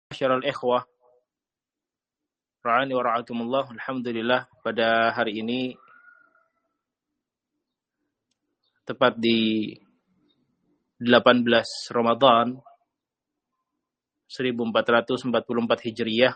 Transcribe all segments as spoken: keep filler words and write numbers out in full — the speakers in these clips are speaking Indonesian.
Masyarul ikhwah ra'ani wa ra'akumullah. Alhamdulillah, pada hari ini tepat di delapan belas Ramadan seribu empat ratus empat puluh empat Hijriyah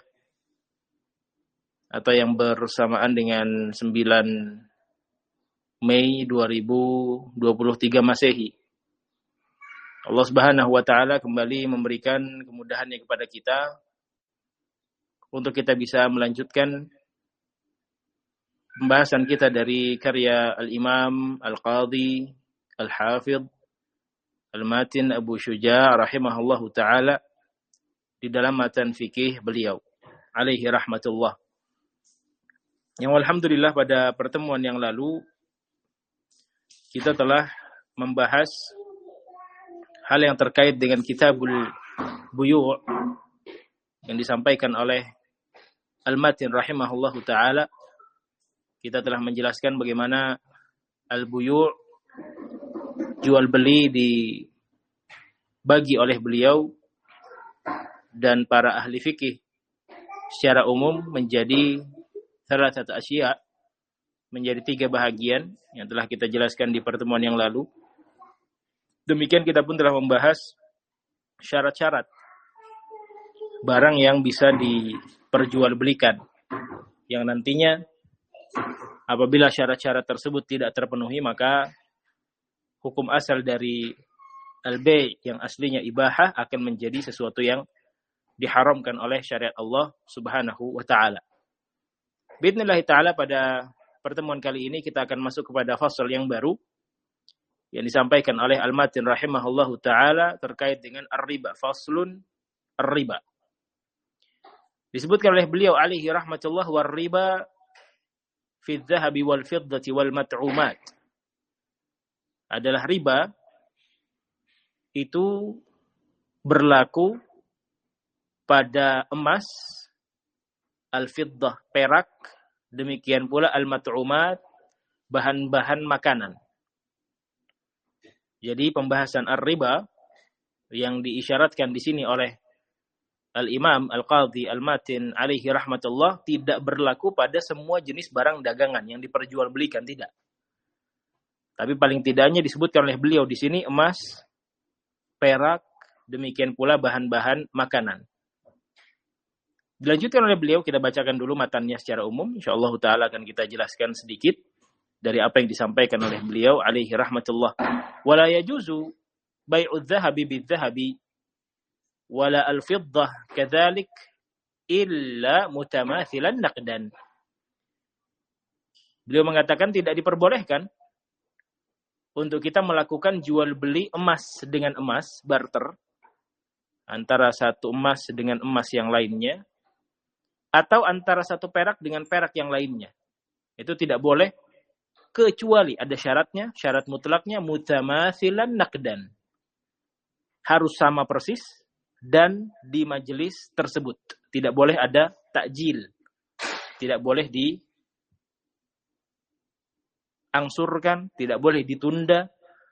atau yang bersamaan dengan sembilan Mei dua ribu dua puluh tiga Masehi. Allah Subhanahu wa taala kembali memberikan kemudahannya kepada kita untuk kita bisa melanjutkan pembahasan kita dari karya Al-Imam Al-Qadhi Al-Hafidh Al-Matin Abu Syuja' rahimahullahu taala di dalam matan fikih beliau alaihi rahmatullah. Yang alhamdulillah pada pertemuan yang lalu kita telah membahas hal yang terkait dengan Kitabul Buyu' yang disampaikan oleh Al-Matin rahimahullahu ta'ala. Kita telah menjelaskan bagaimana Al-Buyu' jual beli dibagi oleh beliau dan para ahli fikih secara umum menjadi thalathatu asya', menjadi tiga bahagian yang telah kita jelaskan di pertemuan yang lalu. Demikian kita pun telah membahas syarat-syarat barang yang bisa diperjualbelikan, yang nantinya apabila syarat-syarat tersebut tidak terpenuhi, maka hukum asal dari al-bay' yang aslinya ibahah akan menjadi sesuatu yang diharamkan oleh syariat Allah Subhanahu wa taala. Bismillah taala, pada pertemuan kali ini kita akan masuk kepada fasal yang baru yang disampaikan oleh Al-Matin rahimahullahu ta'ala terkait dengan ar-riba. Faslun ar-riba. Disebutkan oleh beliau alaihi rahmatullah, war-riba fi adh-dhahabi wal-fiddati wal-mat'umat. Adalah riba itu berlaku pada emas, al-fiddah perak, demikian pula al-mat'umat bahan-bahan makanan. Jadi pembahasan ar-riba yang diisyaratkan di sini oleh Al-Imam Al-Qadhi Al-Matin alaihi rahmatullah tidak berlaku pada semua jenis barang dagangan yang diperjualbelikan, tidak. Tapi paling tidaknya disebutkan oleh beliau di sini emas, perak, demikian pula bahan-bahan makanan. Dilanjutkan oleh beliau, kita bacakan dulu matannya secara umum, insyaallah taala akan kita jelaskan sedikit dari apa yang disampaikan oleh beliau alaihi rahmatullah. Wala yajuzu bai'udz dzahabi bidz-dzahabi wala al-fiddah kadzalik illa mutamathilan naqdan. Beliau mengatakan tidak diperbolehkan untuk kita melakukan jual beli emas dengan emas, barter antara satu emas dengan emas yang lainnya, atau antara satu perak dengan perak yang lainnya. Itu tidak boleh kecuali ada syaratnya, syarat mutlaknya mutamathilan naqdan. Harus sama persis dan di majelis tersebut. Tidak boleh ada takjil. Tidak boleh diangsurkan, tidak boleh ditunda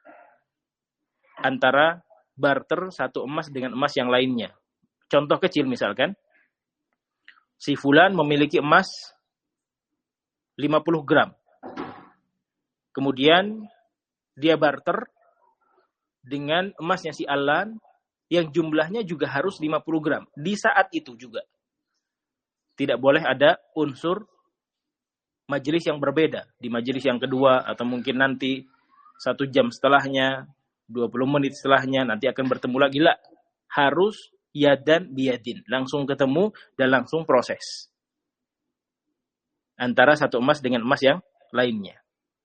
antara barter satu emas dengan emas yang lainnya. Contoh kecil misalkan, si fulan memiliki emas lima puluh gram. Kemudian dia barter dengan emasnya si Alan yang jumlahnya juga harus lima puluh gram. Di saat itu juga. Tidak boleh ada unsur majelis yang berbeda. Di majelis yang kedua atau mungkin nanti satu jam setelahnya, dua puluh menit setelahnya, nanti akan bertemu lagi. Lah, harus yadan biyadin. Langsung ketemu dan langsung proses. Antara satu emas dengan emas yang lainnya.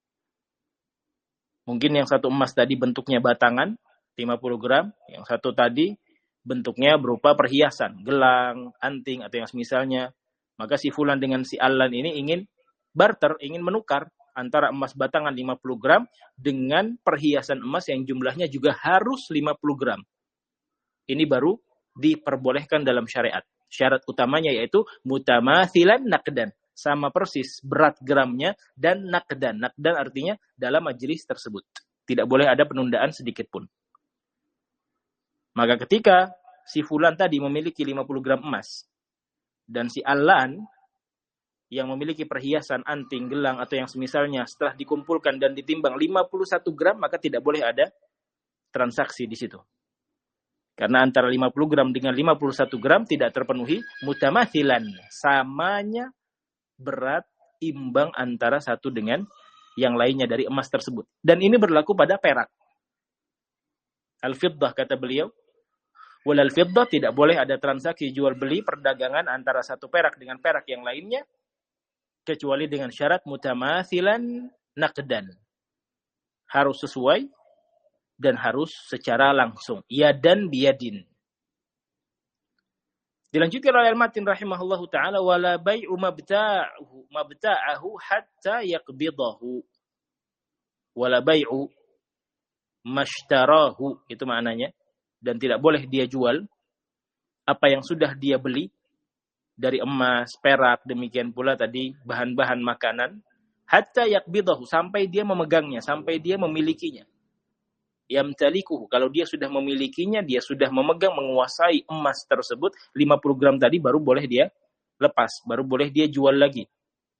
Mungkin yang satu emas tadi bentuknya batangan, lima puluh gram. Yang satu tadi bentuknya berupa perhiasan, gelang, anting, atau yang semisalnya. Maka si fulan dengan si Alan ini ingin barter, ingin menukar antara emas batangan lima puluh gram dengan perhiasan emas yang jumlahnya juga harus lima puluh gram. Ini baru diperbolehkan dalam syariat. Syarat utamanya yaitu mutamathilan naqdan. Sama persis berat gramnya dan naqdan. Naqdan artinya dalam majelis tersebut. Tidak boleh ada penundaan sedikit pun. Maka ketika si fulan tadi memiliki lima puluh gram emas dan si Alan yang memiliki perhiasan anting, gelang atau yang semisalnya setelah dikumpulkan dan ditimbang lima puluh satu gram, maka tidak boleh ada transaksi di situ. Karena antara lima puluh gram dengan lima puluh satu gram tidak terpenuhi mutamathilan, samanya berat imbang antara satu dengan yang lainnya dari emas tersebut. Dan ini berlaku pada perak. Al-fiddah kata beliau, walal fiddah, tidak boleh ada transaksi jual beli perdagangan antara satu perak dengan perak yang lainnya kecuali dengan syarat mutamathilan naqdan. Harus sesuai dan harus secara langsung. Yadan biyadin. Dilanjutkan oleh al-matin rahimahullahu ta'ala, wala bai'u mabta'ahu mabta'ahu hatta yaqbidahu. Wala bai'u mashtarahu, itu maknanya. Dan tidak boleh dia jual apa yang sudah dia beli dari emas, perak, demikian pula tadi bahan-bahan makanan, hatta yaqbidahu, sampai dia memegangnya, sampai dia memilikinya. Yamtalikuhu, kalau dia sudah memilikinya, dia sudah memegang, menguasai emas tersebut, lima puluh gram tadi baru boleh dia lepas, baru boleh dia jual lagi.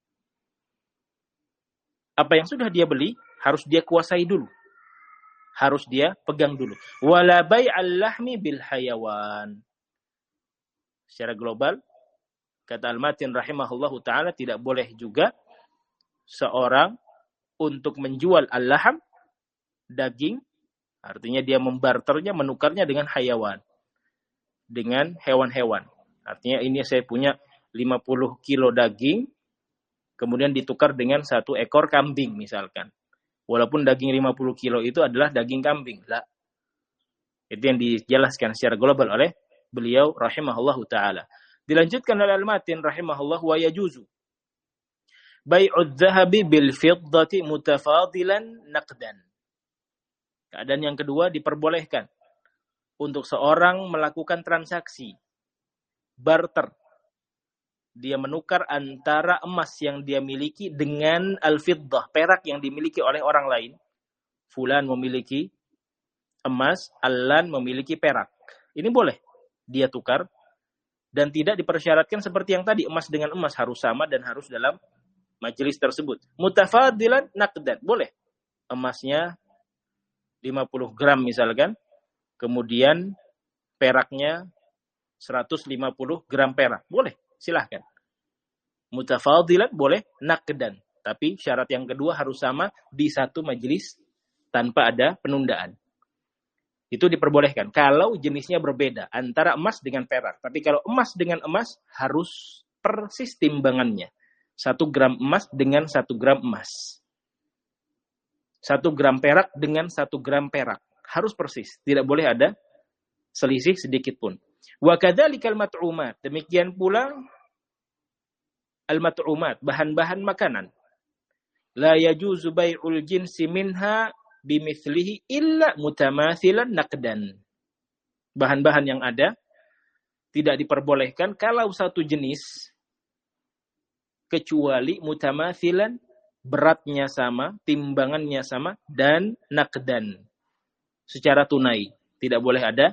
Apa yang sudah dia beli harus dia kuasai dulu. Harus dia pegang dulu. Wala bai'al lahmi bil hayawan. Secara global, kata al-matin rahimahullahu ta'ala, tidak boleh juga seorang untuk menjual al-laham, daging, artinya dia membarternya, menukarnya dengan hayawan, dengan hewan-hewan. Artinya ini saya punya lima puluh kilo daging, kemudian ditukar dengan satu ekor kambing misalkan. Walaupun daging lima puluh kilo itu adalah daging kambing. Lah. Itu yang dijelaskan secara global oleh beliau rahimahullahu ta'ala. Dilanjutkan oleh al-matin rahimahullah, wa yajuzu bai'udz zahabi bil fiddati mutafadilan naqdan. Keadaan yang kedua, diperbolehkan untuk seorang melakukan transaksi barter. Dia menukar antara emas yang dia miliki dengan al-fiddah, perak yang dimiliki oleh orang lain. Fulan memiliki emas, Alan memiliki perak. Ini boleh dia tukar. Dan tidak dipersyaratkan seperti yang tadi, emas dengan emas harus sama dan harus dalam majelis tersebut. Mutafadilan naqdan, boleh. Emasnya lima puluh gram misalkan, kemudian peraknya seratus lima puluh gram perak. Boleh, silahkan. Mutafadilan boleh, naqdan. Tapi syarat yang kedua harus sama di satu majelis tanpa ada penundaan. Itu diperbolehkan kalau jenisnya berbeda antara emas dengan perak. Tapi kalau emas dengan emas harus persis timbangannya. Satu gram emas dengan satu gram emas. Satu gram perak dengan satu gram perak. Harus persis. Tidak boleh ada selisih sedikit pun. Wa kadzalikal mat'umat. Demikian pula al-mat'umat, bahan-bahan makanan. La yajuzu bai'ul jinsi minha bimithlihi illa mutamathilan naqdan. Bahan-bahan yang ada tidak diperbolehkan kalau satu jenis kecuali mutamathilan, beratnya sama, timbangannya sama, dan naqdan, secara tunai. Tidak boleh ada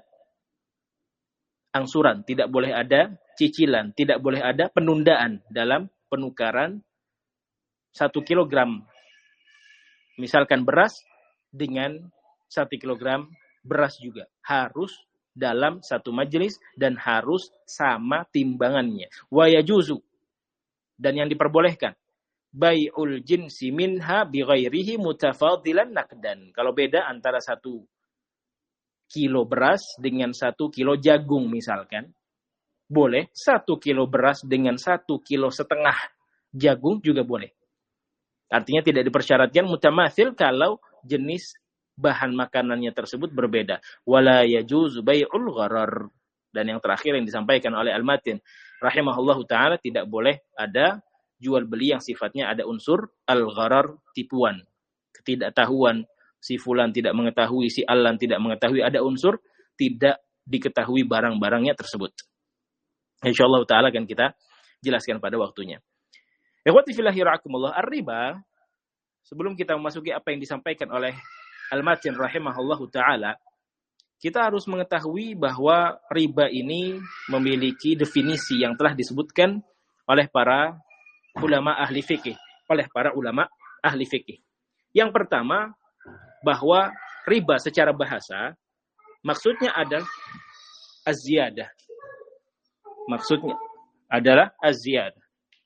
angsuran, tidak boleh ada cicilan, tidak boleh ada penundaan dalam penukaran satu kilogram. Misalkan beras dengan satu kilogram beras juga. Harus dalam satu majelis dan harus sama timbangannya. Wa yajuzu, dan yang diperbolehkan, bai'ul jinsi minha bighairihi mutafadilan naqdan. Kalau beda antara satu kilo beras dengan satu kilo jagung misalkan, boleh. Satu kilo beras dengan satu kilo setengah jagung juga boleh. Artinya tidak dipersyaratkan mutamathil kalau jenis bahan makanannya tersebut berbeda. Wala yajuzu bai'ul gharar. Dan yang terakhir yang disampaikan oleh al-matin rahimahullahu ta'ala, tidak boleh ada jual beli yang sifatnya ada unsur al-gharar, tipuan, ketidaktahuan. Si fulan tidak mengetahui, si Alan tidak mengetahui, ada unsur tidak diketahui barang-barangnya tersebut. Insyaallah ta'ala akan kita jelaskan pada waktunya. Ikhwati fillahi ra'akumullah, ar-riba, sebelum kita memasuki apa yang disampaikan oleh al-matin rahimahullahu ta'ala, kita harus mengetahui bahwa riba ini memiliki definisi yang telah disebutkan oleh para ulama ahli fikih, oleh para ulama ahli fikih. Yang pertama, bahwa riba secara bahasa maksudnya adalah az-ziyadah. Maksudnya adalah az-ziyadah.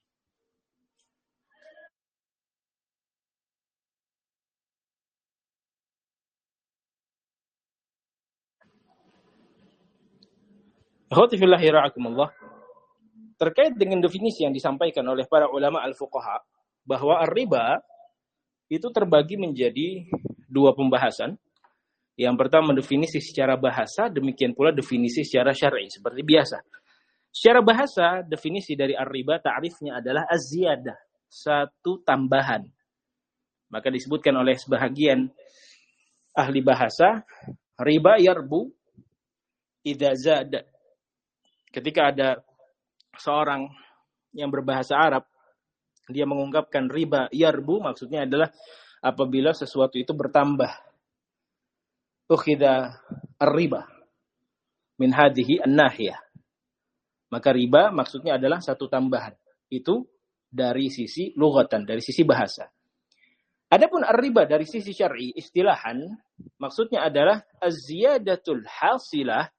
Akhwatifillahi ra'akumullah. Terkait dengan definisi yang disampaikan oleh para ulama al-fuqaha, bahwa ar-riba itu terbagi menjadi dua pembahasan. Yang pertama definisi secara bahasa, demikian pula definisi secara syar'i, seperti biasa. Secara bahasa, definisi dari ar-riba, ta'rifnya adalah az-ziyadah, satu tambahan. Maka disebutkan oleh sebahagian ahli bahasa, riba yarbu idza zada. Ketika ada seorang yang berbahasa Arab, dia mengungkapkan riba yarbu, maksudnya adalah apabila sesuatu itu bertambah. Ukhidha ar-riba min hadhihi an-nahiyah. Maka riba maksudnya adalah satu tambahan. Itu dari sisi lughatan, dari sisi bahasa. Adapun ar-riba dari sisi syar'i, istilahan, maksudnya adalah az-ziyadatul hasilah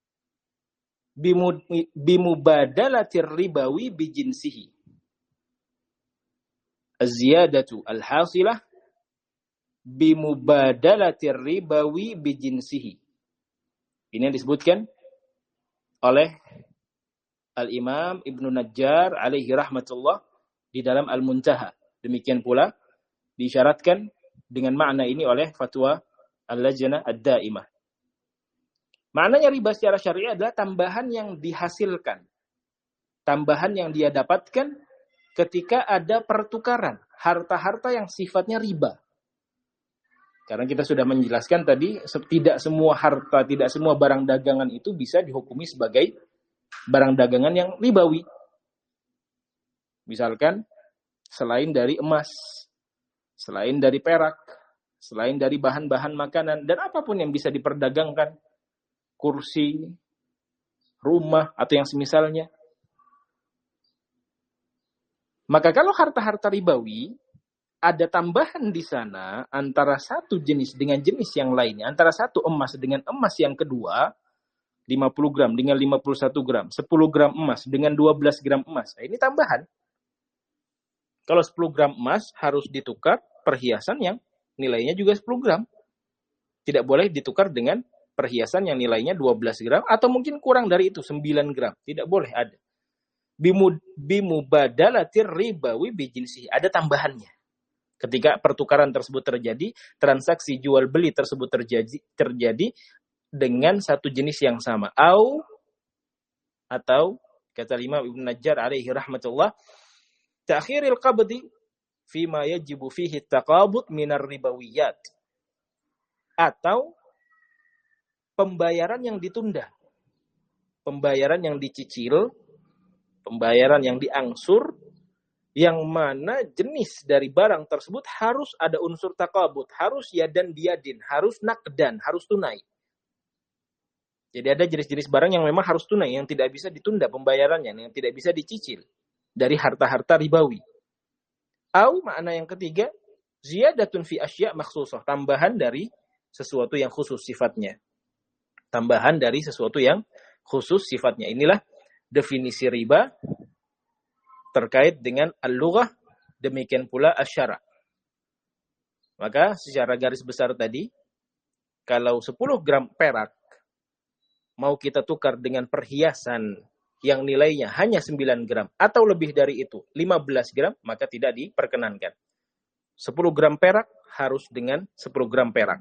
bimubadalatir ribawi bijinsihi. Az-ziyadatu al-hasilah bimubadalatir ribawi bijinsihi. Ini yang disebutkan oleh Al-Imam Ibnu Najjar alaihi rahmatullah di dalam Al-Muntaha. Demikian pula disyaratkan dengan makna ini oleh fatwa Al-Lajnah Ad-Daimah. Maknanya riba secara syariah adalah tambahan yang dihasilkan. Tambahan yang dia dapatkan ketika ada pertukaran harta-harta yang sifatnya riba. Karena kita sudah menjelaskan tadi, tidak semua harta, tidak semua barang dagangan itu bisa dihukumi sebagai barang dagangan yang ribawi. Misalkan, selain dari emas, selain dari perak, selain dari bahan-bahan makanan, dan apapun yang bisa diperdagangkan, kursi, rumah, atau yang semisalnya. Maka kalau harta-harta ribawi, ada tambahan di sana antara satu jenis dengan jenis yang lainnya, antara satu emas dengan emas yang kedua, lima puluh gram dengan lima puluh satu gram, sepuluh gram emas dengan dua belas gram emas. Nah, ini tambahan. Kalau sepuluh gram emas harus ditukar perhiasan yang nilainya juga sepuluh gram. Tidak boleh ditukar dengan perhiasan yang nilainya dua belas gram atau mungkin kurang dari itu, sembilan gram. Tidak boleh ada. Bimubadalatir ribawi bijinsihi. Ada tambahannya. Ketika pertukaran tersebut terjadi, transaksi jual beli tersebut terjadi, terjadi dengan satu jenis yang sama. Au, atau, kata Imam Ibnu Najjar alaihi rahmatullah, ta'khiril qabdi fima yajibu fihi taqabud minar ribawiyat. Atau pembayaran yang ditunda. Pembayaran yang dicicil, pembayaran yang diangsur, yang mana jenis dari barang tersebut harus ada unsur taqabud, harus yadan biyadin, harus nakdan, harus tunai. Jadi ada jenis-jenis barang yang memang harus tunai, yang tidak bisa ditunda pembayarannya, yang tidak bisa dicicil dari harta-harta ribawi. Au, makna yang ketiga, ziyadatun fi asya' makhsusah, tambahan dari sesuatu yang khusus sifatnya. Tambahan dari sesuatu yang khusus sifatnya. Inilah definisi riba terkait dengan al-lughah, demikian pula asy-syara'. Maka secara garis besar tadi, kalau sepuluh gram perak mau kita tukar dengan perhiasan yang nilainya hanya sembilan gram atau lebih dari itu, lima belas gram, maka tidak diperkenankan. sepuluh gram perak harus dengan sepuluh gram perak.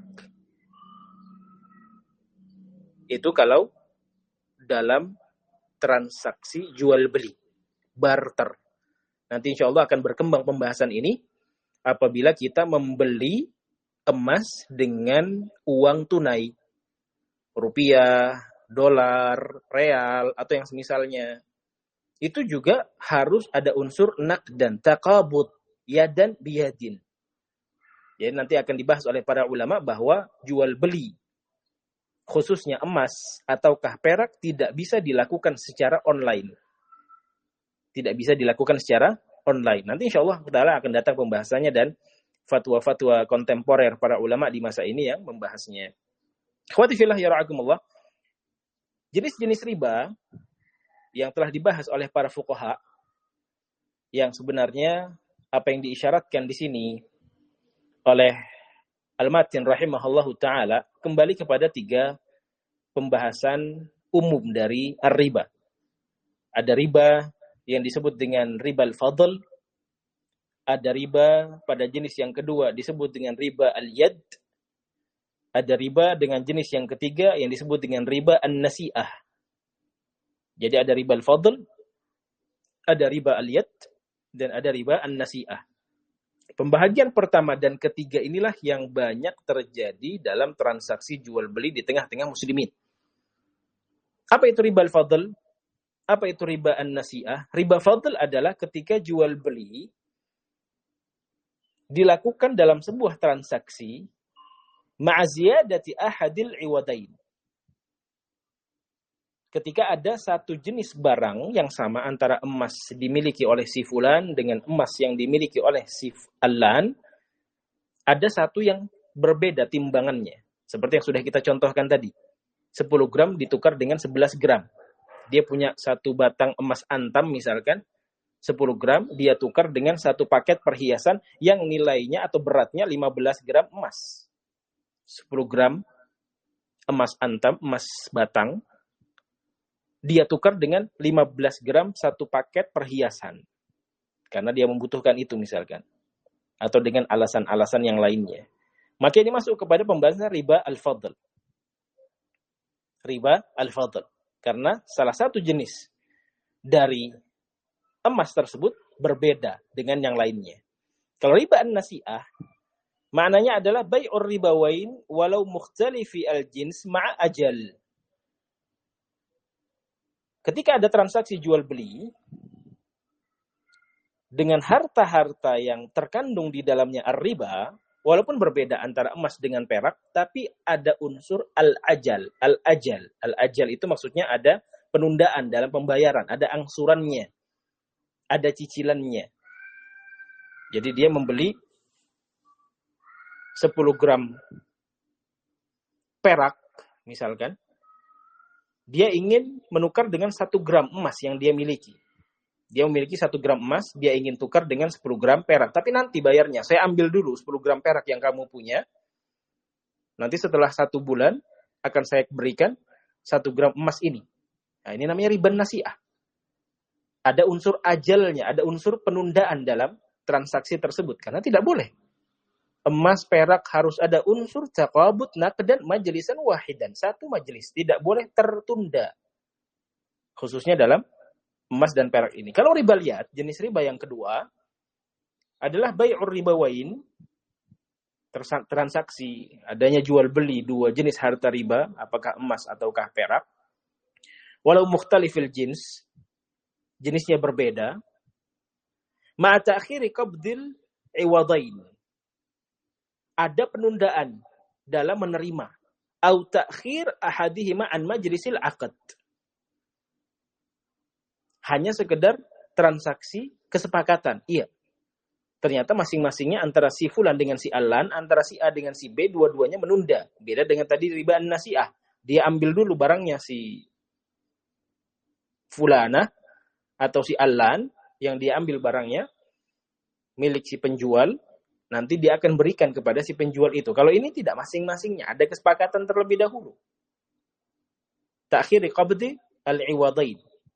Itu kalau dalam transaksi jual beli, barter. Nanti insya Allah akan berkembang pembahasan ini apabila kita membeli emas dengan uang tunai. Rupiah, dolar, real, atau yang semisalnya. Itu juga harus ada unsur nakdan, taqabud, yadan biyadin. Jadi nanti akan dibahas oleh para ulama bahwa jual beli khususnya emas ataukah perak tidak bisa dilakukan secara online. Tidak bisa dilakukan secara online. Nanti insya Allah Ta'ala akan datang pembahasannya dan fatwa-fatwa kontemporer para ulama di masa ini yang membahasnya. Ikhwati fillah ya ra'akumullah. Jenis-jenis riba yang telah dibahas oleh para fuqaha, yang sebenarnya apa yang diisyaratkan di sini oleh Al-Matin rahimahullahu ta'ala kembali kepada tiga pembahasan umum dari ar-riba. Ada riba yang disebut dengan riba al-fadl, ada riba pada jenis yang kedua disebut dengan riba al-yad, ada riba dengan jenis yang ketiga yang disebut dengan riba an-nasi'ah. Jadi ada riba al-fadl, ada riba al-yad, dan ada riba an-nasi'ah. Pembahagian pertama dan ketiga inilah yang banyak terjadi dalam transaksi jual beli di tengah-tengah muslimin. Apa itu riba al-fadl? Apa itu riba an-nasi'ah? Riba fadl adalah ketika jual beli dilakukan dalam sebuah transaksi ma'aziyadati ahadil iwadain. Ketika ada satu jenis barang yang sama antara emas dimiliki oleh si fulan dengan emas yang dimiliki oleh si alan, ada satu yang berbeda timbangannya. Seperti yang sudah kita contohkan tadi. sepuluh gram ditukar dengan sebelas gram. Dia punya satu batang emas antam misalkan, sepuluh gram, dia tukar dengan satu paket perhiasan yang nilainya atau beratnya lima belas gram emas. sepuluh gram emas antam, emas batang, dia tukar dengan lima belas gram satu paket perhiasan. Karena dia membutuhkan itu misalkan. Atau dengan alasan-alasan yang lainnya. Maka ini masuk kepada pembahasan riba al-fadl. Riba al-fadl. Karena salah satu jenis dari emas tersebut berbeda dengan yang lainnya. Kalau riba an-nasi'ah, maknanya adalah bai'ur ribawain walau mukhtalifi al-jins ma'a ajal. Ketika ada transaksi jual beli dengan harta-harta yang terkandung di dalamnya ar-riba, walaupun berbeda antara emas dengan perak, tapi ada unsur al-ajal. Al-ajal. Al-ajal itu maksudnya ada penundaan dalam pembayaran, ada angsurannya, ada cicilannya. Jadi dia membeli sepuluh gram perak, misalkan, dia ingin menukar dengan satu gram emas yang dia miliki. Dia memiliki satu gram emas, dia ingin tukar dengan sepuluh gram perak. Tapi nanti bayarnya, saya ambil dulu sepuluh gram perak yang kamu punya. Nanti setelah satu bulan, akan saya berikan satu gram emas ini. Nah, ini namanya riba nasi'ah. Ada unsur ajalnya, ada unsur penundaan dalam transaksi tersebut. Karena tidak boleh. Emas, perak harus ada unsur taqabud naqdan majlisan wahidan. Satu majelis. Tidak boleh tertunda. Khususnya dalam emas dan perak ini. Kalau riba liat, jenis riba yang kedua adalah bai'ur ribawain. Transaksi, adanya jual beli dua jenis harta riba, apakah emas ataukah perak. Walau mukhtalifil jins, jenisnya berbeda. Ma'a ta'khiri qabdil iwadain. Ada penundaan dalam menerima. Au ta'khir ahadihima an majlisil aqd. Hanya sekedar transaksi kesepakatan. Iya. Ternyata masing-masingnya antara si fulan dengan si alan, antara si A dengan si B, dua-duanya menunda. Beda dengan tadi riba an-nasi'ah. Dia ambil dulu barangnya si fulana atau si alan yang dia ambil barangnya milik si penjual. Nanti dia akan berikan kepada si penjual itu. Kalau ini tidak, masing-masingnya ada kesepakatan terlebih dahulu. Ta'khiri qabdi al-iwadain.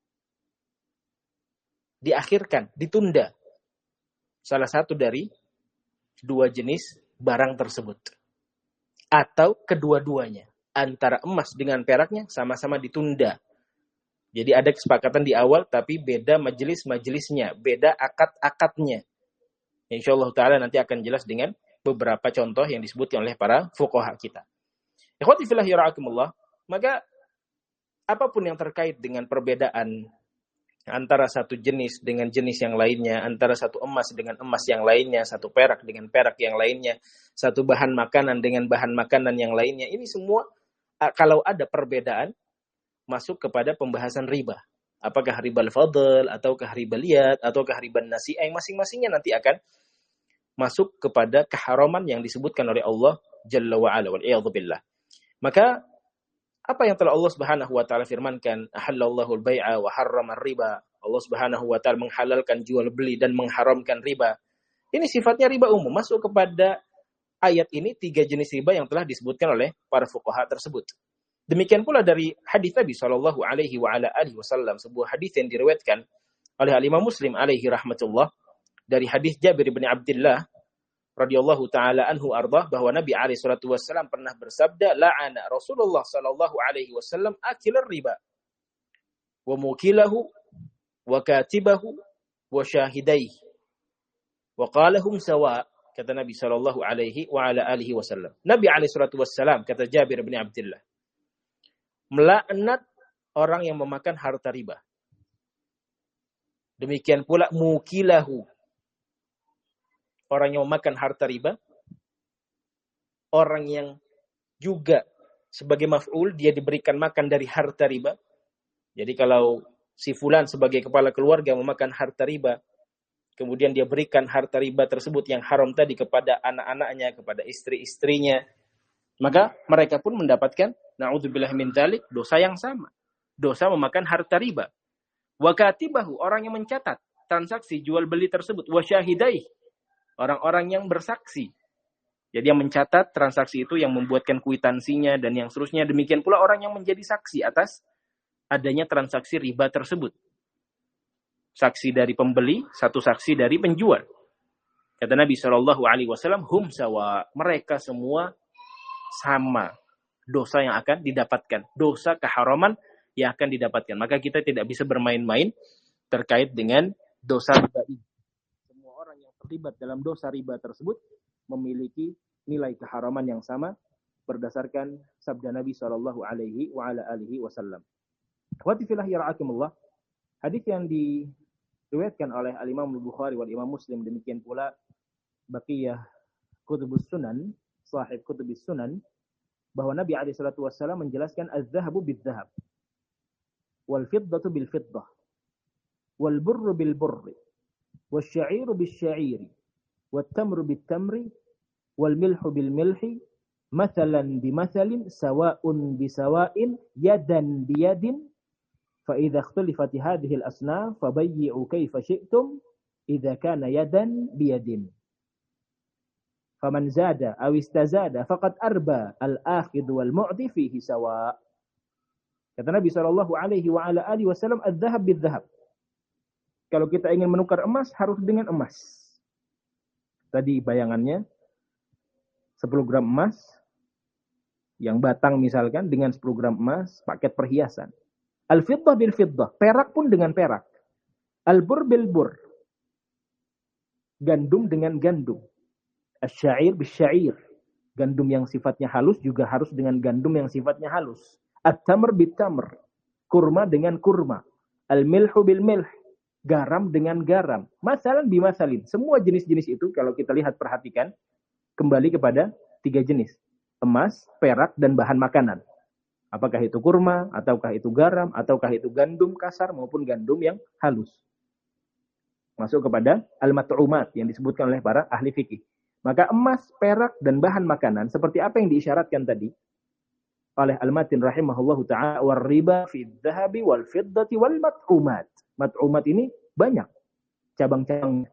Diakhirkan, ditunda. Salah satu dari dua jenis barang tersebut. Atau kedua-duanya. Antara emas dengan peraknya sama-sama ditunda. Jadi ada kesepakatan di awal, tapi beda majelis-majelisnya. Beda akad-akadnya. InsyaAllah ta'ala nanti akan jelas dengan beberapa contoh yang disebutkan oleh para fuqaha kita. Ikhwati fillah yara'akumullah. Maka apapun yang terkait dengan perbedaan antara satu jenis dengan jenis yang lainnya, antara satu emas dengan emas yang lainnya, satu perak dengan perak yang lainnya, satu bahan makanan dengan bahan makanan yang lainnya, ini semua kalau ada perbedaan masuk kepada pembahasan riba. Apakah riba al-fadl, ataukah riba liyat, ataukah riba nasi'ah, yang masing-masingnya nanti akan masuk kepada keharaman yang disebutkan oleh Allah Jalla wa'ala, wal'iyadzubillah. Maka, apa yang telah Allah Subhanahu wa ta'ala firmankan, ahallallahu al-bay'a wa harrama riba. Allah Subhanahu wa ta'ala menghalalkan jual beli dan mengharamkan riba. Ini sifatnya riba umum, masuk kepada ayat ini tiga jenis riba yang telah disebutkan oleh para fuqaha tersebut. Demikian pula dari hadis Nabi sallallahu alaihi wa ala alihi wasallam, sebuah hadis yang diriwayatkan oleh Imam Muslim alaihi rahmatullah, dari hadis Jabir bin Abdullah radhiyallahu taala anhu ardah, bahwa Nabi alaihi salatu wasallam pernah bersabda, la'ana Rasulullah sallallahu alaihi wasallam akilar riba wa mukilahu wa katibahu wa syahidaihi wa qalahum sawa. Kata Nabi sallallahu alaihi wa ala alihi wasallam, Nabi alaihi salatu wasallam, kata Jabir bin Abdullah, melaknat orang yang memakan harta riba. Demikian pula mukilahu, orang yang memakan harta riba. Orang yang juga sebagai maf'ul, dia diberikan makan dari harta riba. Jadi kalau si fulan sebagai kepala keluarga memakan harta riba, kemudian dia berikan harta riba tersebut yang haram tadi kepada anak-anaknya, kepada istri-istrinya, maka mereka pun mendapatkan, na'udzubillah min dzalik, dosa yang sama. Dosa memakan harta riba. Wa katibahu, orang yang mencatat transaksi jual beli tersebut. Wa syahidaihi, orang-orang yang bersaksi. Jadi yang mencatat transaksi itu, yang membuatkan kwitansinya, dan yang seterusnya. Demikian pula orang yang menjadi saksi atas adanya transaksi riba tersebut. Saksi dari pembeli, satu saksi dari penjual. Kata Nabi shallallahu alaihi wasallam, hum sawa, mereka semua sama dosa yang akan didapatkan, dosa keharaman yang akan didapatkan. Maka kita tidak bisa bermain-main terkait dengan dosa riba ini. Semua orang yang terlibat dalam dosa riba tersebut memiliki nilai keharaman yang sama berdasarkan sabda Nabi shallallahu alaihi wasallam. Watifillah yara'akumullah. Hadis yang diriwayatkan oleh Al-Imam Al-Bukhari wal Imam Muslim, demikian pula baqiyah kutubus sunan, sahib kutubus sunan, bahwa Nabi alaihi salatu wasallam menjelaskan az-zahabu bil-zahab, wal fiddatu bil-fiddah, wal burru bil-burri, wasy-sya'iru bil-sya'iri, wat tamru bit-tamri, wal milhu bil-milhi, mathalan bimathalin, sawa'un bisawa'in, yadan biyadin. فإذا اختلفت هذه الأصناف فبيعوا كيف شئتم إذا كان يدا بيد فمن زاد أو استزاد فقد أربى الآخذ والمعطي فيه سواء. Kata Nabi shallallahu alaihi wasallam, az-zahab bil-zahab. Kalau kita ingin menukar emas, harus dengan emas. Tadi bayangannya sepuluh gram emas yang batang misalkan dengan sepuluh gram emas, paket perhiasan. Al-fiddah bil-fiddah, perak pun dengan perak. Al-bur bil-bur, gandum dengan gandum. Asy-syair bil-syair, gandum yang sifatnya halus juga harus dengan gandum yang sifatnya halus. At-tamr bit-tamr, kurma dengan kurma. Al-milhu bil-milh, garam dengan garam. Masalan bimasalin, semua jenis-jenis itu kalau kita lihat perhatikan, kembali kepada tiga jenis. Emas, perak, dan bahan makanan. Apakah itu kurma, ataukah itu garam, ataukah itu gandum kasar maupun gandum yang halus. Masuk kepada al-mat'umat yang disebutkan oleh para ahli fikih. Maka emas, perak, dan bahan makanan seperti apa yang diisyaratkan tadi oleh Al-Matin rahimahullahu ta'ala, war riba fi dhahabi wal fiddati wal mat'umat. Mat'umat ini banyak cabang-cabangnya.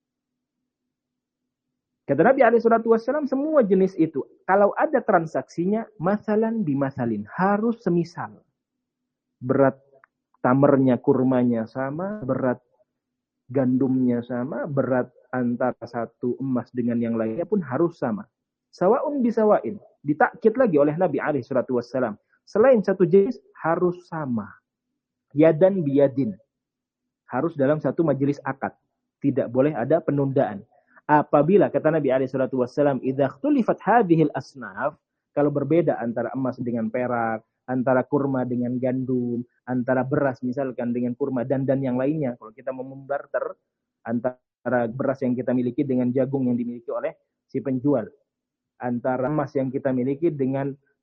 Kata Nabi alaihi salatu wasallam, semua jenis itu, kalau ada transaksinya, masalan bimasalin, harus semisal. Berat tamernya, kurmanya sama, berat gandumnya sama, berat antara satu emas dengan yang lainnya pun harus sama. Sawa'un bisawain, ditakkid lagi oleh Nabi alaihi salatu wasallam. Selain satu jenis, harus sama. Yadan biyadin, harus dalam satu majelis akad. Tidak boleh ada penundaan. Apabila, kata Nabi alaihi salatu wasallam, idza ikhtilafat hadhil asnaf, kalau berbeda antara emas dengan perak, antara kurma dengan gandum, antara beras misalkan dengan kurma dan dan yang lainnya, kalau kita mau membarter antara beras yang kita miliki dengan jagung yang dimiliki oleh si penjual, antara emas yang kita miliki dengan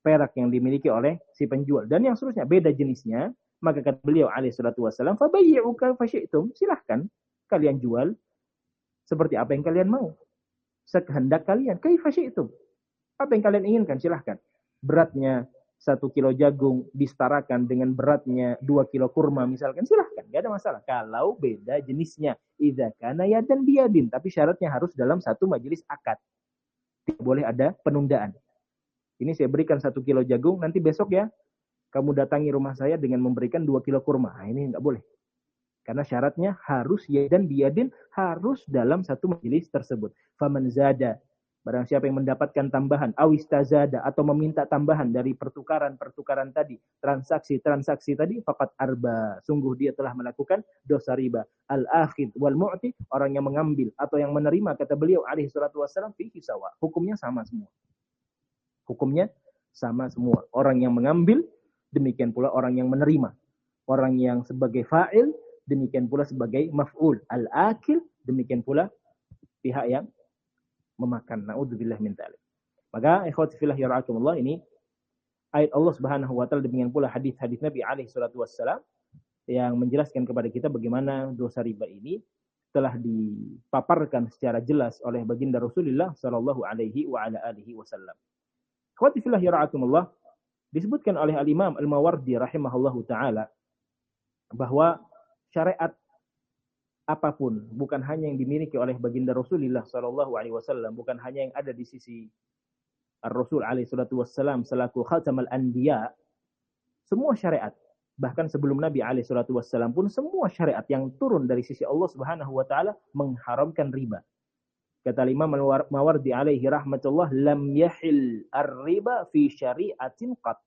perak yang dimiliki oleh si penjual. Dan yang seterusnya, beda jenisnya. Maka kata beliau alaihi salatu wassalam, fabayyi'u kaifa syi'tum, silahkan kalian jual seperti apa yang kalian mau. Sekehendak kalian, kaifa syi'tum. Apa yang kalian inginkan, silahkan. Beratnya satu kilo jagung disetarakan dengan beratnya dua kilo kurma misalkan, silahkan, nggak ada masalah. Kalau beda jenisnya, idza kana yadan biyadin, tapi syaratnya harus dalam satu majelis akad. Tidak boleh ada penundaan. Ini saya berikan satu kilo jagung, nanti besok ya kamu datangi rumah saya dengan memberikan dua kilo kurma. Nah, ini nggak boleh. Karena syaratnya harus yadan biyadin, harus dalam satu majelis tersebut. Faman zada, barang siapa yang mendapatkan tambahan, awistazada, atau meminta tambahan dari pertukaran-pertukaran tadi, transaksi-transaksi tadi, faqad arba, sungguh dia telah melakukan dosa riba. Al-akhid wal mu'ti, orang yang mengambil atau yang menerima, kata beliau alaihi salatu wassalam, fihi sawa. Hukumnya sama semua. Hukumnya sama semua. Orang yang mengambil, demikian pula orang yang menerima. Orang yang sebagai fa'il, demikian pula sebagai maf'ul. Al-akil, demikian pula pihak yang memakan. Na'udzubillah min dzalik. Maka ikhwati fillah yara'akumullah, ini ayat Allah Subhanahu wa taala, demikian pula hadis-hadis Nabi alaihi salatu wassalam yang menjelaskan kepada kita bagaimana dosa riba ini telah dipaparkan secara jelas oleh baginda Rasulullah sallallahu alaihi wa ala alihi wasallam. Ikhwati fillah yara'akumullah, disebutkan oleh Al-Imam Al-Mawardi rahimahullahu ta'ala bahwa syariat apapun, bukan hanya yang dimiliki oleh baginda Rasulullah sallallahu alaihi wasallam, bukan hanya yang ada di sisi Ar-Rasul alaihi salatu wassalam selaku khatamal anbiya, semua syariat, bahkan sebelum Nabi alaihi salatu wassalam pun, semua syariat yang turun dari sisi Allah Subhanahu wa taala mengharamkan riba. Kata Imam Al-Mawardi alaihi rahmatullah, lam yahil ar-riba fi syari'atin qat.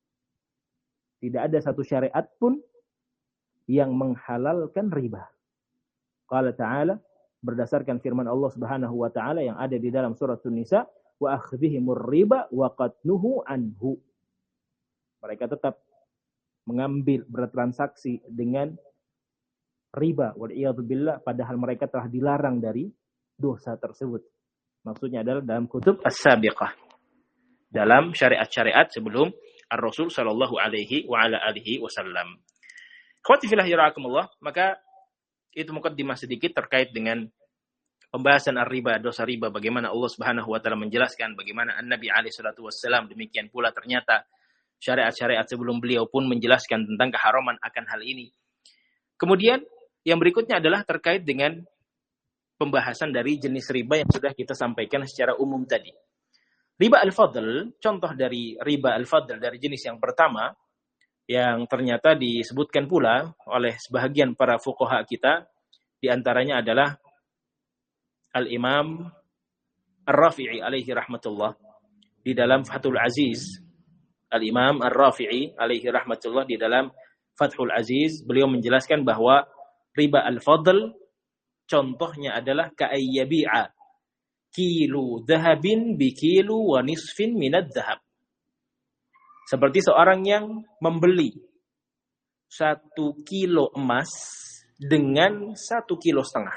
Tidak ada satu syariat pun yang menghalalkan riba. Qala ta'ala, berdasarkan firman Allah Subhanahu wa taala yang ada di dalam surah An-Nisa, wa akhdhihimur riba wa qatnuhu anhu. Mereka tetap mengambil, bertransaksi dengan riba, wal iyad billah, padahal mereka telah dilarang dari dosa tersebut. Maksudnya adalah dalam kutub as-sabiqah, dalam syariat-syariat sebelum Ar-Rasul sallallahu alaihi wa ala alihi wasallam. Ikhwati fillah yarahkumullah, maka itu mukaddimah sedikit terkait dengan pembahasan ar-riba, dosa riba, bagaimana Allah Subhanahu wa taala menjelaskan, bagaimana An-Nabi alaihi salatu wasallam, demikian pula ternyata syariat-syariat sebelum beliau pun menjelaskan tentang keharaman akan hal ini. Kemudian yang berikutnya adalah terkait dengan pembahasan dari jenis riba yang sudah kita sampaikan secara umum tadi. Riba al-fadl, contoh dari riba al-fadl dari jenis yang pertama, yang ternyata disebutkan pula oleh sebahagian para fuqaha kita, di antaranya adalah Al-Imam Ar-Rafi'i alaihi rahmatullah, di dalam Fathul Aziz. Al-Imam Ar-Rafi'i alaihi rahmatullah di dalam Fathul Aziz, beliau menjelaskan bahwa riba al-fadl contohnya adalah ka'ayyabi'a kilu dhahabin bi kilu wa nisfin minad dhahab. Seperti seorang yang membeli satu kilo emas dengan satu kilo setengah.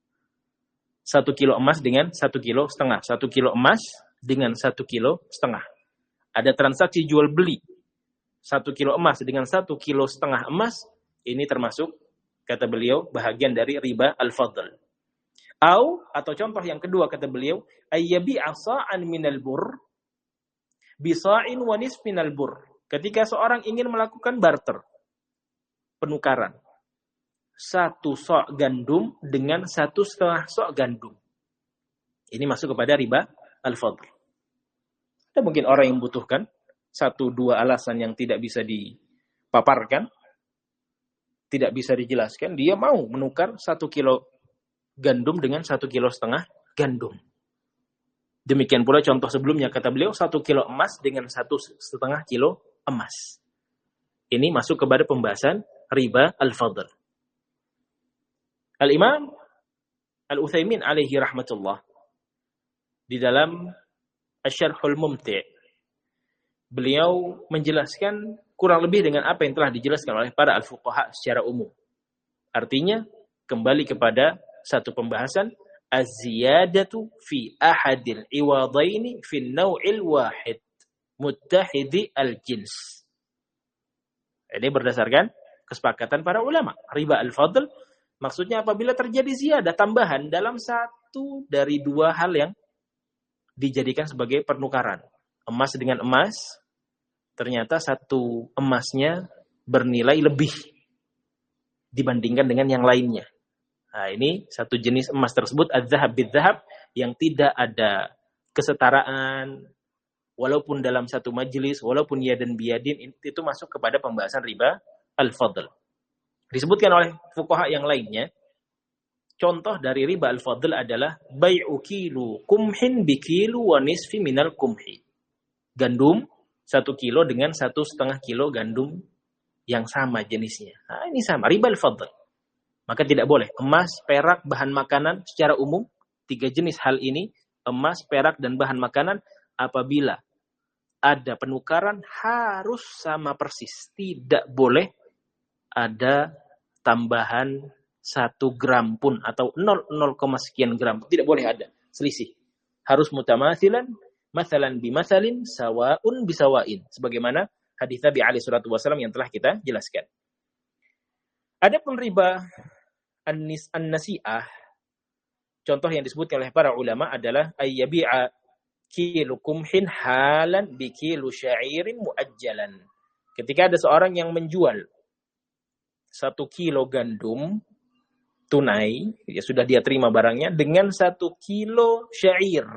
Satu kilo emas dengan satu kilo setengah. Satu kilo emas dengan satu kilo setengah. Ada transaksi jual beli. Satu kilo emas dengan satu kilo setengah emas. Ini termasuk, kata beliau, bahagian dari riba al-fadl. Au, atau contoh yang kedua kata beliau, ayyabi'a sa'an minal bur bisa'in wa nisfinal bur. Ketika seorang ingin melakukan barter, penukaran, satu sok gandum dengan satu setengah sok gandum. Ini masuk kepada riba al-fadl. Ada mungkin orang yang membutuhkan satu dua alasan yang tidak bisa dipaparkan, tidak bisa dijelaskan, dia mau menukar satu kilo gandum dengan satu kilo setengah gandum. Demikian pula contoh sebelumnya, kata beliau, satu kilo emas dengan satu setengah kilo emas. Ini masuk kepada pembahasan riba al-fadl. Al-Imam Al-Utsaimin alaihi rahmatullah di dalam Asy-Syarhul Mumti', beliau menjelaskan kurang lebih dengan apa yang telah dijelaskan oleh para al-fuqaha secara umum. Artinya, kembali kepada satu pembahasan, az-ziyadatu fi ahadil iwadaini fi an-naw'il wahid. muttahidi al-jins. Ini berdasarkan kesepakatan para ulama. Riba al-fadl maksudnya apabila terjadi ziyadah tambahan dalam satu dari dua hal yang dijadikan sebagai pernukaran. Emas dengan emas, ternyata satu emasnya bernilai lebih dibandingkan dengan yang lainnya. Nah, ini satu jenis emas tersebut az-zahab bil-zahab yang tidak ada kesetaraan, walaupun dalam satu majelis, walaupun yadan biyadin, itu masuk kepada pembahasan riba al-fadl. Disebutkan oleh fuqaha yang lainnya, contoh dari riba al-fadl adalah bai'u kilu kumhin bikilu wa nisfi minal kumhi. Gandum satu kilo dengan satu setengah kilo gandum yang sama jenisnya. Nah, ini sama, riba al-fadl. Maka tidak boleh emas, perak, bahan makanan secara umum, tiga jenis hal ini, emas, perak, dan bahan makanan, apabila ada penukaran harus sama persis. Tidak boleh ada tambahan satu gram pun atau nol, nol, sekian gram. Tidak boleh ada selisih. Harus mutamathilan, mathalan bimathalin, sawaun bisawain. Sebagaimana hadis Nabi alaihi salatu wasallam yang telah kita jelaskan. Adapun riba an-nis an-nasi'ah, contoh yang disebutkan oleh para ulama adalah ayyabi'a kilu kumhin halan bi kilu sya'irin muajjalan. Ketika ada seorang yang menjual satu kilo gandum tunai, ya sudah dia terima barangnya, dengan satu kilo syair.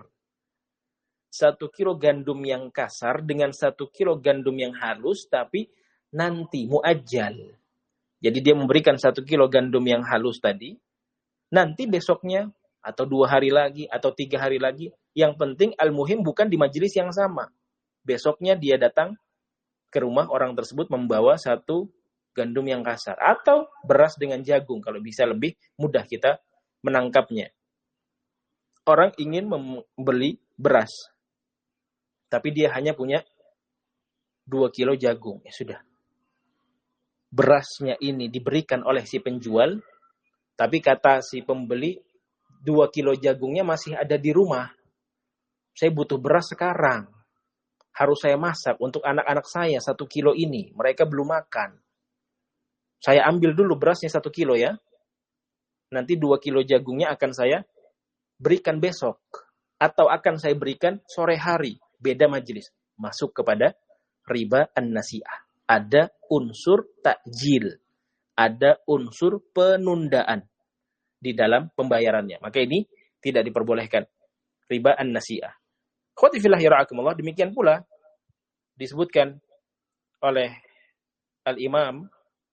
Satu kilo gandum yang kasar dengan satu kilo gandum yang halus, tapi nanti muajjal. Jadi dia memberikan satu kilo gandum yang halus tadi, nanti besoknya, atau dua hari lagi, atau tiga hari lagi, yang penting al-muhim bukan di majelis yang sama. Besoknya dia datang ke rumah orang tersebut membawa satu gandum yang kasar, atau beras dengan jagung, kalau bisa lebih mudah kita menangkapnya. Orang ingin membeli beras, tapi dia hanya punya dua kilo jagung, ya sudah. Berasnya ini diberikan oleh si penjual, tapi kata si pembeli, dua kilo jagungnya masih ada di rumah. Saya butuh beras sekarang. Harus saya masak untuk anak-anak saya satu kilo ini. Mereka belum makan. Saya ambil dulu berasnya satu kilo ya. Nanti dua kilo jagungnya akan saya berikan besok. Atau akan saya berikan sore hari. Beda majelis. Masuk kepada riba an-nasi'ah. Ada unsur takjil, ada unsur penundaan di dalam pembayarannya. Maka ini tidak diperbolehkan. Riba an-nasi'ah. Khawati fillahi ra'akumullah. Demikian pula disebutkan oleh Al-Imam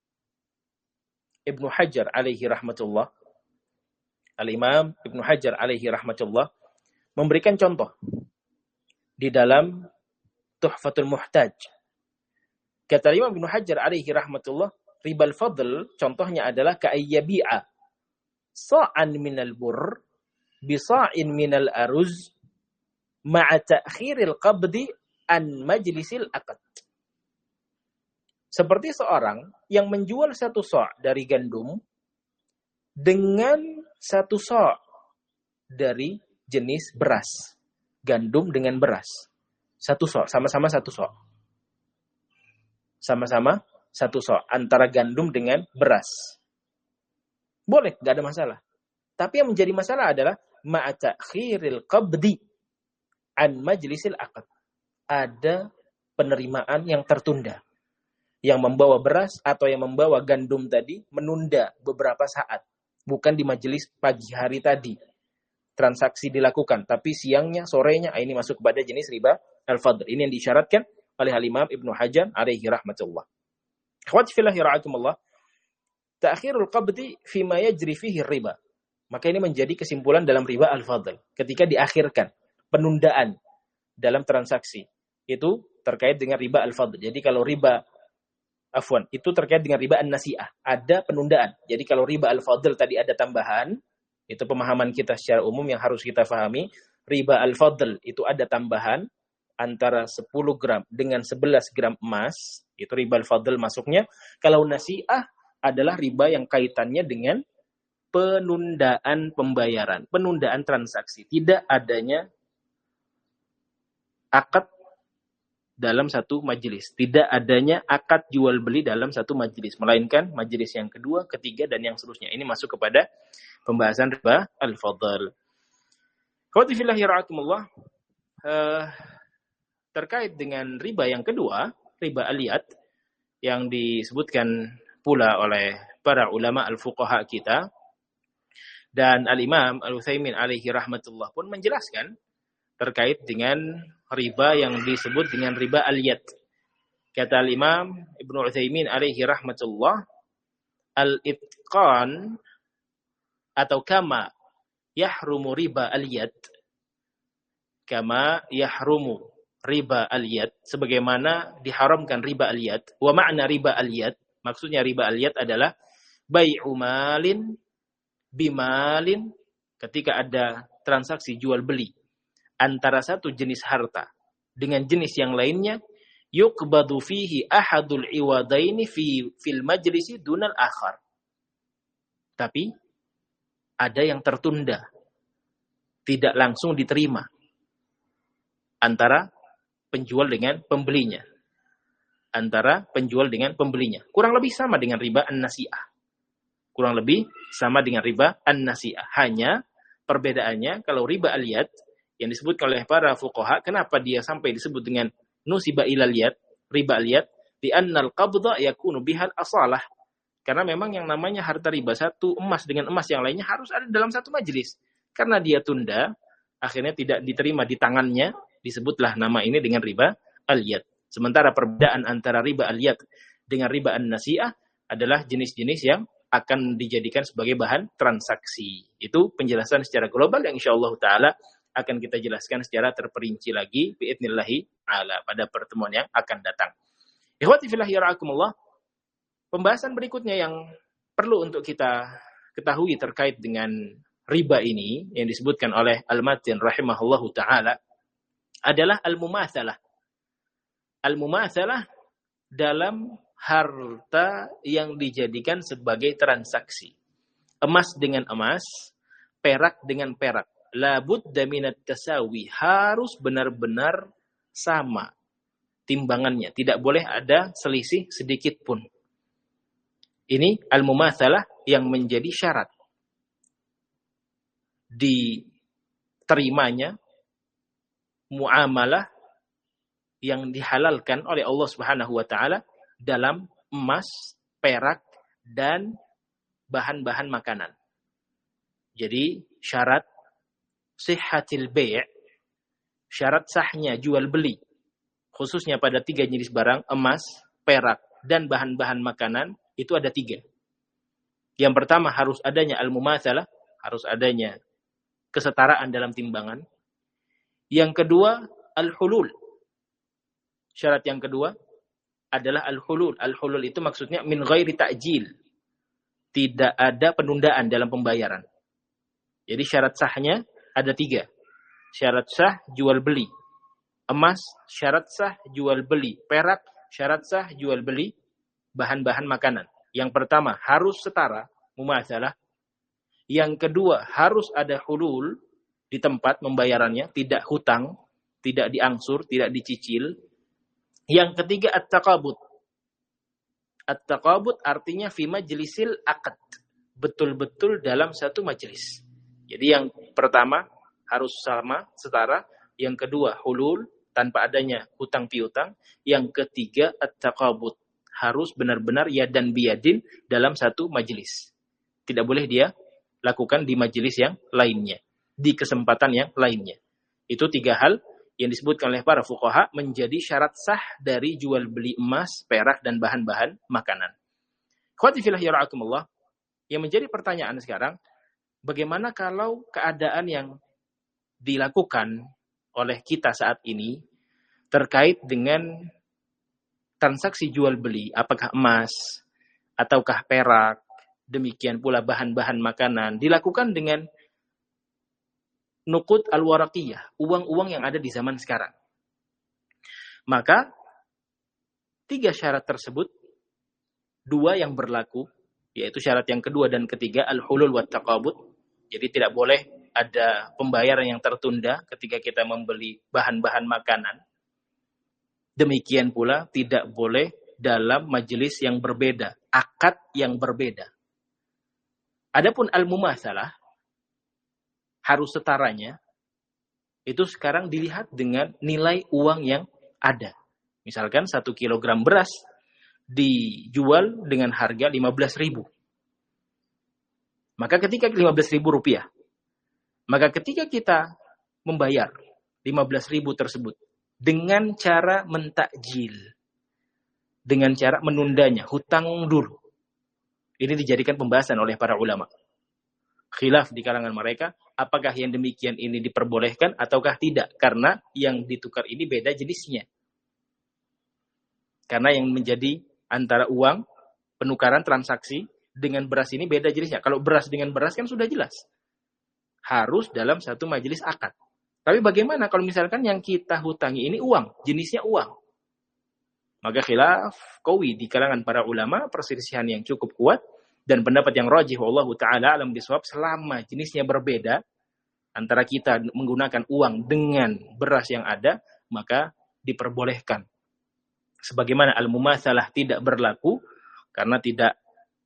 Ibnu Hajar alaihi rahmatullah. Al-Imam Ibnu Hajar alaihi rahmatullah memberikan contoh di dalam Tuhfatul Muhtaj. Kata Imam Ibnu Hajar alaihi rahmatullah, ribal fadl contohnya adalah ka'ayyabi'a sa'an minal burr bi sa'in minal aruz ma'a ta'khiril qabdi an majlisil aqd. Seperti seorang yang menjual satu sa' dari gandum dengan satu sa' dari jenis beras. Gandum dengan beras. Satu sa', sama-sama satu sa'. Sama-sama satu sa' antara gandum dengan beras. Boleh, nggak ada masalah. Tapi yang menjadi masalah adalah ma'a ta'khiril qabdi an majlisil aqd. Ada penerimaan yang tertunda. Yang membawa beras atau yang membawa gandum tadi menunda beberapa saat. Bukan di majelis pagi hari tadi. Transaksi dilakukan. Tapi siangnya, sorenya, ini masuk kepada jenis riba al-fadl. Ini yang disyaratkan oleh Al-Imam Ibnu Hajar alaihi rahmatullah. Akhwati fillahi ra'akumullah. Ta'khirul qabdi fima yajri fihi riba. Maka ini menjadi kesimpulan dalam riba al-fadl. Ketika diakhirkan penundaan dalam transaksi. Itu terkait dengan riba al-fadl. Jadi kalau riba afwan, itu terkait dengan riba an-nasi'ah. Ada penundaan. Jadi kalau riba al-fadl tadi ada tambahan, itu pemahaman kita secara umum yang harus kita pahami. Riba al-fadl itu ada tambahan antara sepuluh gram dengan sebelas gram emas. Itu riba al-fadl masuknya. Kalau nasi'ah adalah riba yang kaitannya dengan penundaan pembayaran. Penundaan transaksi. Tidak adanya akad dalam satu majelis. Tidak adanya akad jual beli dalam satu majelis, melainkan majelis yang kedua, ketiga, dan yang seterusnya. Ini masuk kepada pembahasan riba al-fadl. Qawati fillahi ra'akumullah, uh, terkait dengan riba yang kedua, riba aliyat, yang disebutkan pula oleh para ulama al-fuqaha kita, dan al-imam al-Utsaimin alaihi rahmatullah pun menjelaskan terkait dengan riba yang disebut dengan riba aliyat. Kata al-imam Ibnu Utsaimin alaihi rahmatullah, al-itqan atau kama yahrumu riba aliyat, kama yahrumu riba aliyat, sebagaimana diharamkan riba aliyat. Wa ma'na riba aliyat, maksudnya riba aliyat adalah bai'u malin bimalin, ketika ada transaksi jual beli antara satu jenis harta dengan jenis yang lainnya, yuqbadu fihi ahadul iwadaini fi fil majlisi dunal akhar. Tapi ada yang tertunda, tidak langsung diterima antara penjual dengan pembelinya. Antara penjual dengan pembelinya. Kurang lebih sama dengan riba an-nasi'ah. Kurang lebih sama dengan riba an-nasi'ah. Hanya perbedaannya, kalau riba aliyat yang disebutkan oleh para fuqaha, kenapa dia sampai disebut dengan nusiba ilal yad, riba aliyat, di annal qabdha yakunu bihal asalah. Karena memang yang namanya harta riba, satu emas dengan emas yang lainnya harus ada dalam satu majelis. Karena dia tunda, akhirnya tidak diterima di tangannya, disebutlah nama ini dengan riba aliyat. Sementara perbedaan antara riba aliyat dengan riba an-nasi'ah adalah jenis-jenis yang akan dijadikan sebagai bahan transaksi. Itu penjelasan secara global yang insyaallah ta'ala akan kita jelaskan secara terperinci lagi biidznillah ta'ala pada pertemuan yang akan datang. Ikhwati fillah yara'akumullah, pembahasan berikutnya yang perlu untuk kita ketahui terkait dengan riba ini yang disebutkan oleh Al-Matin rahimahullahu ta'ala adalah al-mumatsalah. Al-mumatsalah dalam harta yang dijadikan sebagai transaksi. Emas dengan emas, perak dengan perak. La budda minat tasawi, harus benar-benar sama timbangannya, tidak boleh ada selisih sedikit pun. Ini al-mumatsalah yang menjadi syarat diterimanya muamalah yang dihalalkan oleh Allah Subhanahu wa taala dalam emas, perak, dan bahan-bahan makanan. Jadi syarat sihhatil bai', syarat sahnya jual beli, khususnya pada tiga jenis barang, emas, perak, dan bahan-bahan makanan, itu ada tiga. Yang pertama, harus adanya al-mumatsalah, harus adanya kesetaraan dalam timbangan. Yang kedua, al-hulul. Syarat yang kedua adalah al-hulul. Al-hulul itu maksudnya min ghairi ta'jil. Tidak ada penundaan dalam pembayaran. Jadi syarat sahnya ada tiga. Syarat sah jual beli emas, syarat sah jual beli perak, syarat sah jual beli bahan-bahan makanan. Yang pertama harus setara, mumatsalah. Yang kedua harus ada hulul di tempat pembayarannya, tidak hutang, tidak diangsur, tidak dicicil. Yang ketiga at-taqabud. At-taqabud artinya fi majlisil aqd, betul-betul dalam satu majelis. Jadi yang pertama harus sama, setara. Yang kedua hulul, tanpa adanya hutang piutang. Yang ketiga at-taqabud, harus benar-benar yadan biyadin dalam satu majelis. Tidak boleh dia lakukan di majelis yang lainnya, di kesempatan yang lainnya. Itu tiga hal yang disebutkan oleh para fuqaha menjadi syarat sah dari jual beli emas, perak, dan bahan-bahan makanan. Khawati fillah yara'akumullah, yang menjadi pertanyaan sekarang, bagaimana kalau keadaan yang dilakukan oleh kita saat ini terkait dengan transaksi jual beli, apakah emas ataukah perak, demikian pula bahan-bahan makanan, dilakukan dengan nuqud al-waraqiyah, uang-uang yang ada di zaman sekarang. Maka tiga syarat tersebut, dua yang berlaku, yaitu syarat yang kedua dan ketiga, al-hulul wa taqabud. Jadi tidak boleh ada pembayaran yang tertunda ketika kita membeli bahan-bahan makanan. Demikian pula tidak boleh dalam majelis yang berbeda, akad yang berbeda. Adapun al-mumatsalah, harus setaranya, itu sekarang dilihat dengan nilai uang yang ada. Misalkan satu kilogram beras dijual dengan harga lima belas ribu. Maka ketika lima belas ribu rupiah, maka ketika kita membayar lima belas ribu tersebut dengan cara mentakjil, dengan cara menundanya, hutang dulu. Ini dijadikan pembahasan oleh para ulama. Khilaf di kalangan mereka, apakah yang demikian ini diperbolehkan ataukah tidak? Karena yang ditukar ini beda jenisnya. Karena yang menjadi antara uang, penukaran transaksi dengan beras ini beda jenisnya. Kalau beras dengan beras kan sudah jelas. Harus dalam satu majelis akad. Tapi bagaimana kalau misalkan yang kita hutangi ini uang, jenisnya uang? Maka khilaf qawi di kalangan para ulama, perselisihan yang cukup kuat, dan pendapat yang rajih wallahu taala alam bisawab, selama jenisnya berbeda antara kita menggunakan uang dengan beras yang ada, maka diperbolehkan. Sebagaimana al-mumatsalah tidak berlaku karena tidak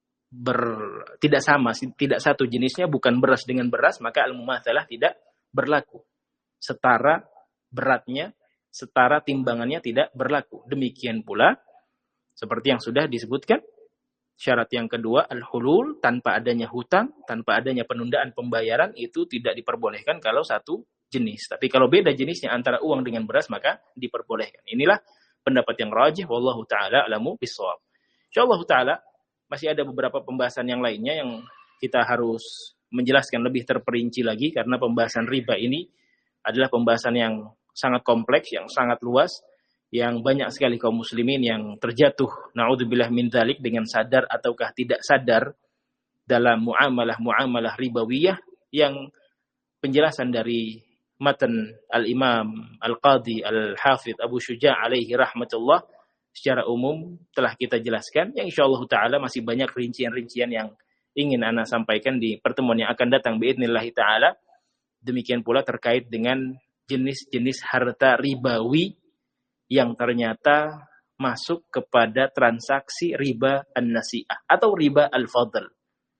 ber tidak sama, tidak satu jenisnya, bukan beras dengan beras, maka al-mumatsalah tidak berlaku. Setara beratnya, setara timbangannya tidak berlaku. Demikian pula seperti yang sudah disebutkan, syarat yang kedua al-hulul, tanpa adanya hutang, tanpa adanya penundaan pembayaran, itu tidak diperbolehkan kalau satu jenis. Tapi kalau beda jenisnya antara uang dengan beras, maka diperbolehkan. Inilah pendapat yang rajih wallahu taala alamu bissawab. Insyaallah taala masih ada beberapa pembahasan yang lainnya yang kita harus menjelaskan lebih terperinci lagi, karena pembahasan riba ini adalah pembahasan yang sangat kompleks, yang sangat luas, yang banyak sekali kaum muslimin yang terjatuh, na'udzubillah min dzalik, dengan sadar ataukah tidak sadar dalam muamalah-muamalah ribawiyah, yang penjelasan dari matan al-Imam Al-Qadhi Al-Hafidh Abu Syuja' alaihi rahmatullah secara umum telah kita jelaskan, yang insyaallah ta'ala masih banyak rincian-rincian yang ingin ana sampaikan di pertemuan yang akan datang biidznillah ta'ala. Demikian pula terkait dengan jenis-jenis harta ribawi yang ternyata masuk kepada transaksi riba an-nasi'ah atau riba al-fadl.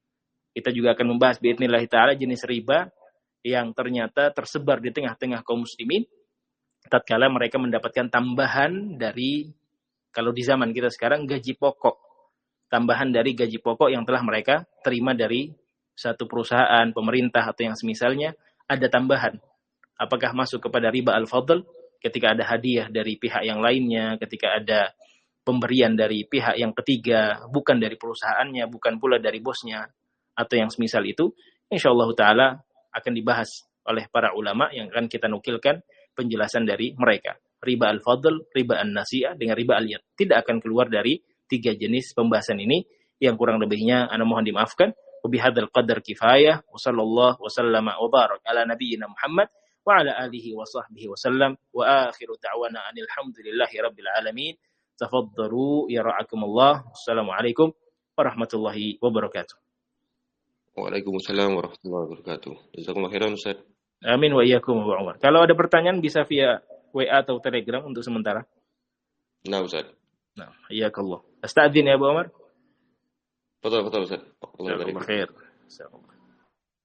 Kita juga akan membahas biidznillah ta'ala jenis riba yang ternyata tersebar di tengah-tengah kaum muslimin tatkala mereka mendapatkan tambahan dari, kalau di zaman kita sekarang, gaji pokok. Tambahan dari gaji pokok yang telah mereka terima dari satu perusahaan, pemerintah atau yang semisalnya, ada tambahan. Apakah masuk kepada riba al-fadl ketika ada hadiah dari pihak yang lainnya, ketika ada pemberian dari pihak yang ketiga, bukan dari perusahaannya, bukan pula dari bosnya, atau yang semisal itu, insyaallah ta'ala akan dibahas oleh para ulama yang akan kita nukilkan penjelasan dari mereka. Riba al-fadl, riba an-nasi'ah dengan riba al-yad. Tidak akan keluar dari tiga jenis pembahasan ini, yang kurang lebihnya ana mohon dimaafkan. Wabihadzal qadar kifayah, wa sallallahu wa sallama wa barak ala nabiyyina Muhammad wa ala alihi wa sahbihi wa sallam, wa akhiru da'wana anil hamdulillahi rabbil alamin. Tafaddalu yara'akumullah. Wassalamualaikum warahmatullahi wabarakatuh. Waalaikumsalam warahmatullahi wabarakatuh. Jazakumullah khairan Ustaz. Amin wa iyyakum wa Umar. Kalau ada pertanyaan bisa via W A atau Telegram untuk sementara. Nah Ustaz. Nah, iyakallah. Astadzin ya Abu Umar. Betul betul Ustaz. Jazakumullah khair. Jazakumullah.